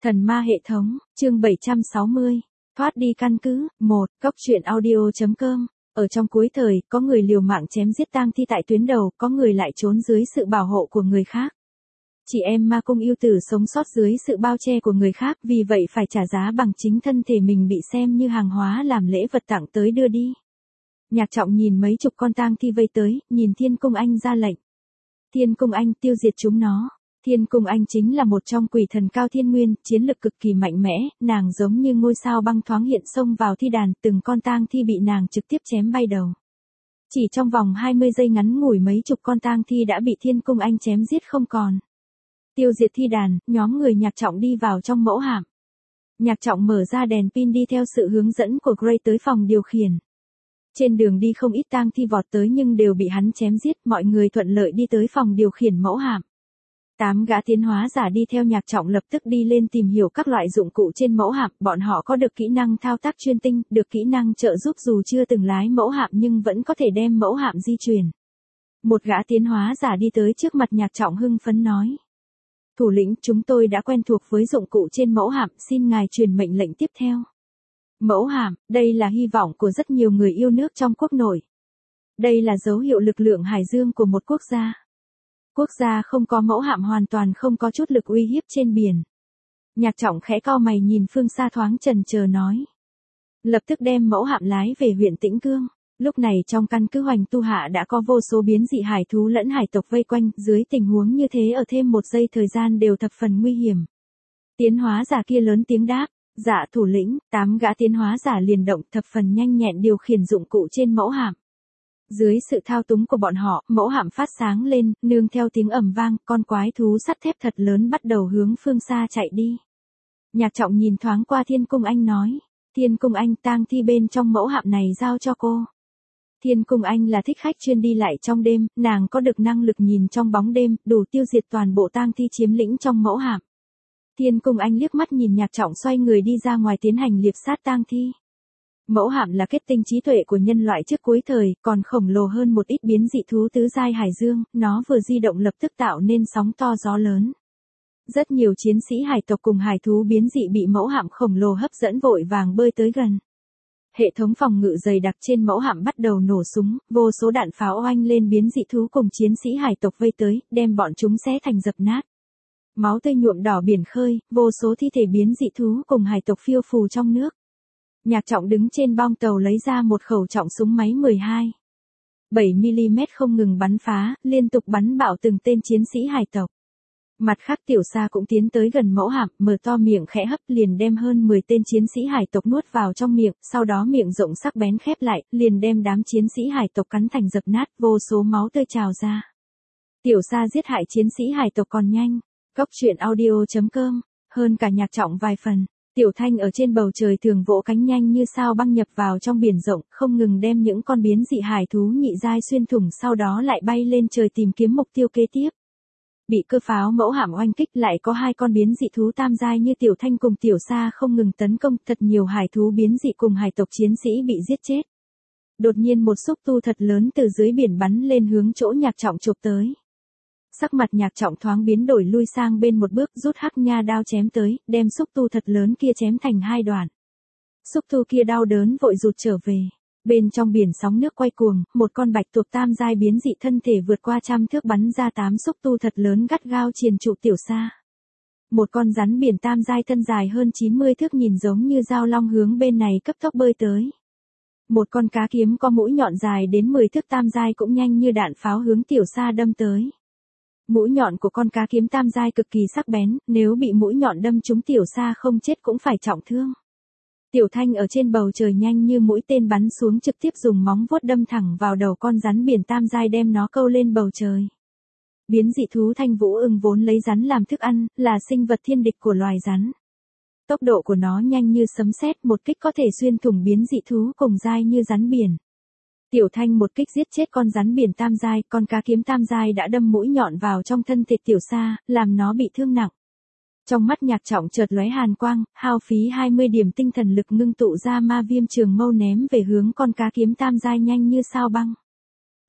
Thần ma hệ thống, chương 760. Thoát đi căn cứ, 1, goctruyện audio.com. Ở trong cuối thời, có người liều mạng chém giết tang thi tại tuyến đầu, có người lại trốn dưới sự bảo hộ của người khác. Chị em ma cung yêu tử sống sót dưới sự bao che của người khác, vì vậy phải trả giá bằng chính thân thể mình bị xem như hàng hóa làm lễ vật tặng tới đưa đi. Nhạc Trọng nhìn mấy chục con tang thi vây tới, nhìn Thiên Cung Anh ra lệnh. Thiên Cung Anh tiêu diệt chúng nó. Thiên Cung Anh chính là một trong quỷ thần cao thiên nguyên, chiến lực cực kỳ mạnh mẽ, nàng giống như ngôi sao băng thoáng hiện xông vào thi đàn, từng con tang thi bị nàng trực tiếp chém bay đầu. Chỉ trong vòng 20 giây ngắn ngủi mấy chục con tang thi đã bị Thiên Cung Anh chém giết không còn. Tiêu diệt thi đàn, nhóm người Nhạc Trọng đi vào trong mẫu hạm. Nhạc Trọng mở ra đèn pin đi theo sự hướng dẫn của Gray tới phòng điều khiển. Trên đường đi không ít tang thi vọt tới nhưng đều bị hắn chém giết, mọi người thuận lợi đi tới phòng điều khiển mẫu hạm. 8 gã tiến hóa giả đi theo Nhạc Trọng lập tức đi lên tìm hiểu các loại dụng cụ trên mẫu hạm, bọn họ có được kỹ năng thao tác chuyên tinh, được kỹ năng trợ giúp dù chưa từng lái mẫu hạm nhưng vẫn có thể đem mẫu hạm di chuyển. Một gã tiến hóa giả đi tới trước mặt Nhạc Trọng hưng phấn nói. Thủ lĩnh, chúng tôi đã quen thuộc với dụng cụ trên mẫu hạm, xin ngài truyền mệnh lệnh tiếp theo. Mẫu hạm, đây là hy vọng của rất nhiều người yêu nước trong quốc nội. Đây là dấu hiệu lực lượng hải dương của một quốc gia. Quốc gia không có mẫu hạm hoàn toàn không có chút lực uy hiếp trên biển. Nhạc Trọng khẽ cau mày nhìn phương xa thoáng chần chờ nói. Lập tức đem mẫu hạm lái về huyện Tĩnh Cương. Lúc này trong căn cứ Hoành Tu Hạ đã có vô số biến dị hải thú lẫn hải tộc vây quanh, dưới tình huống như thế ở thêm một giây thời gian đều thập phần nguy hiểm. Tiến hóa giả kia lớn tiếng đáp. Dạ thủ lĩnh, 8 gã tiến hóa giả liền động thập phần nhanh nhẹn điều khiển dụng cụ trên mẫu hạm. Dưới sự thao túng của bọn họ, mẫu hạm phát sáng lên, nương theo tiếng ầm vang, con quái thú sắt thép thật lớn bắt đầu hướng phương xa chạy đi. Nhạc Trọng nhìn thoáng qua Thiên Cung Anh nói. Thiên Cung Anh, tang thi bên trong mẫu hạm này giao cho cô. Thiên Cung Anh là thích khách chuyên đi lại trong đêm, nàng có được năng lực nhìn trong bóng đêm, đủ tiêu diệt toàn bộ tang thi chiếm lĩnh trong mẫu hạm. Thiên Cung Anh liếc mắt nhìn Nhạc Trọng xoay người đi ra ngoài tiến hành liệp sát tang thi. Mẫu hạm là kết tinh trí tuệ của nhân loại trước cuối thời, còn khổng lồ hơn một ít biến dị thú tứ giai hải dương, nó vừa di động lập tức tạo nên sóng to gió lớn. Rất nhiều chiến sĩ hải tộc cùng hải thú biến dị bị mẫu hạm khổng lồ hấp dẫn vội vàng bơi tới gần. Hệ thống phòng ngự dày đặc trên mẫu hạm bắt đầu nổ súng, vô số đạn pháo oanh lên biến dị thú cùng chiến sĩ hải tộc vây tới, đem bọn chúng xé thành dập nát. Máu tươi nhuộm đỏ biển khơi, vô số thi thể biến dị thú cùng hải tộc phiêu phù trong nước. Nhạc Trọng đứng trên bong tàu lấy ra một khẩu trọng súng máy 7mm không ngừng bắn phá, liên tục bắn bạo từng tên chiến sĩ hải tộc. Mặt khác Tiểu Sa cũng tiến tới gần mẫu hạm, mở to miệng khẽ hấp liền đem hơn 10 tên chiến sĩ hải tộc nuốt vào trong miệng, sau đó miệng rộng sắc bén khép lại, liền đem đám chiến sĩ hải tộc cắn thành dập nát, vô số máu tươi trào ra. Tiểu Sa giết hại chiến sĩ hải tộc còn nhanh. Goctruyện audio.com, hơn cả Nhạc Trọng vài phần. Tiểu Thanh ở trên bầu trời thường vỗ cánh nhanh như sao băng nhập vào trong biển rộng, không ngừng đem những con biến dị hải thú nhị giai xuyên thủng, sau đó lại bay lên trời tìm kiếm mục tiêu kế tiếp. Bị cơ pháo mẫu hạm oanh kích lại có 2 con biến dị thú tam giai như Tiểu Thanh cùng Tiểu Sa không ngừng tấn công, thật nhiều hải thú biến dị cùng hải tộc chiến sĩ bị giết chết. Đột nhiên một xúc tu thật lớn từ dưới biển bắn lên hướng chỗ Nhạc Trọng chụp tới. Sắc mặt Nhạc Trọng thoáng biến đổi lui sang bên một bước, rút hắc nha đao chém tới, đem xúc tu thật lớn kia chém thành 2 đoạn. Xúc tu kia đau đớn vội rụt trở về. Bên trong biển sóng nước quay cuồng, một con bạch tuộc tam giai biến dị thân thể vượt qua 100 thước bắn ra 8 xúc tu thật lớn gắt gao triền trụ Tiểu Sa. Một con rắn biển tam giai thân dài hơn 90 thước nhìn giống như dao long hướng bên này cấp tốc bơi tới. Một con cá kiếm có mũi nhọn dài đến 10 thước tam giai cũng nhanh như đạn pháo hướng Tiểu Sa đâm tới. Mũi nhọn của con cá kiếm tam giai cực kỳ sắc bén, nếu bị mũi nhọn đâm trúng Tiểu Sa không chết cũng phải trọng thương. Tiểu Thanh ở trên bầu trời nhanh như mũi tên bắn xuống trực tiếp dùng móng vuốt đâm thẳng vào đầu con rắn biển tam giai đem nó câu lên bầu trời. Biến dị thú Thanh Vũ Ưng vốn lấy rắn làm thức ăn, là sinh vật thiên địch của loài rắn. Tốc độ của nó nhanh như sấm sét, một kích có thể xuyên thủng biến dị thú cùng giai như rắn biển. Tiểu Thanh một kích giết chết con rắn biển tam giai, con cá kiếm tam giai đã đâm mũi nhọn vào trong thân thể Tiểu Sa, làm nó bị thương nặng. Trong mắt Nhạc Trọng chợt lóe hàn quang, hao phí 20 điểm tinh thần lực ngưng tụ ra ma viêm trường mâu ném về hướng con cá kiếm tam giai nhanh như sao băng.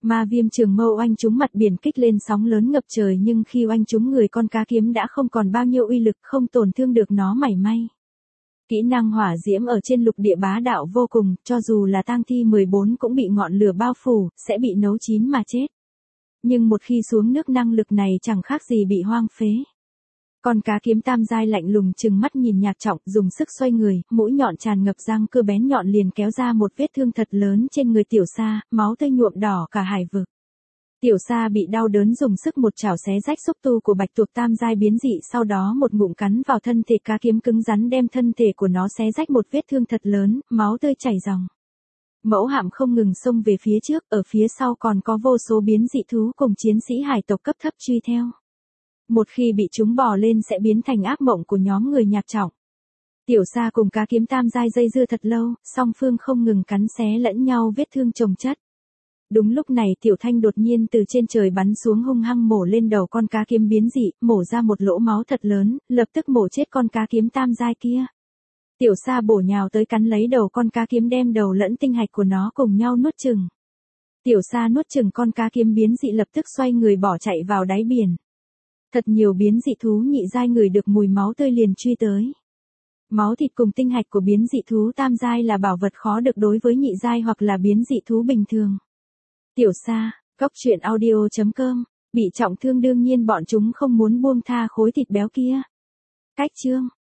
Ma viêm trường mâu oanh trúng mặt biển kích lên sóng lớn ngập trời, nhưng khi oanh trúng người con cá kiếm đã không còn bao nhiêu uy lực, không tổn thương được nó mảy may. Kỹ năng hỏa diễm ở trên lục địa bá đạo vô cùng, cho dù là tang thi 14 cũng bị ngọn lửa bao phủ, sẽ bị nấu chín mà chết. Nhưng một khi xuống nước năng lực này chẳng khác gì bị hoang phế. Con cá kiếm tam giai lạnh lùng trừng mắt nhìn Nhạc Trọng, dùng sức xoay người, mũi nhọn tràn ngập răng cưa bén nhọn liền kéo ra một vết thương thật lớn trên người Tiểu Sa, máu tươi nhuộm đỏ cả hải vực. Tiểu Sa bị đau đớn dùng sức một chảo xé rách xúc tu của bạch tuộc tam giai biến dị, sau đó một ngụm cắn vào thân thể cá kiếm cứng rắn, đem thân thể của nó xé rách một vết thương thật lớn, máu tươi chảy ròng. Mẫu hạm không ngừng xông về phía trước, ở phía sau còn có vô số biến dị thú cùng chiến sĩ hải tộc cấp thấp truy theo. Một khi bị chúng bò lên sẽ biến thành ác mộng của nhóm người Nhạc Trọng. Tiểu Sa cùng cá kiếm tam giai dây dưa thật lâu, song phương không ngừng cắn xé lẫn nhau, vết thương chồng chất. Đúng lúc này Tiểu Thanh đột nhiên từ trên trời bắn xuống, hung hăng mổ lên đầu con cá kiếm biến dị, mổ ra một lỗ máu thật lớn, lập tức mổ chết con cá kiếm tam giai kia. Tiểu Sa bổ nhào tới cắn lấy đầu con cá kiếm, đem đầu lẫn tinh hạch của nó cùng nhau nuốt chửng. Tiểu Sa nuốt chửng con cá kiếm biến dị lập tức xoay người bỏ chạy vào đáy biển. Thật nhiều biến dị thú nhị giai ngửi được mùi máu tươi liền truy tới. Máu thịt cùng tinh hạch của biến dị thú tam giai là bảo vật khó được đối với nhị giai hoặc là biến dị thú bình thường. Tiểu Sa, coctruyện.audio.com, bị trọng thương đương nhiên bọn chúng không muốn buông tha khối thịt béo kia. Cách chương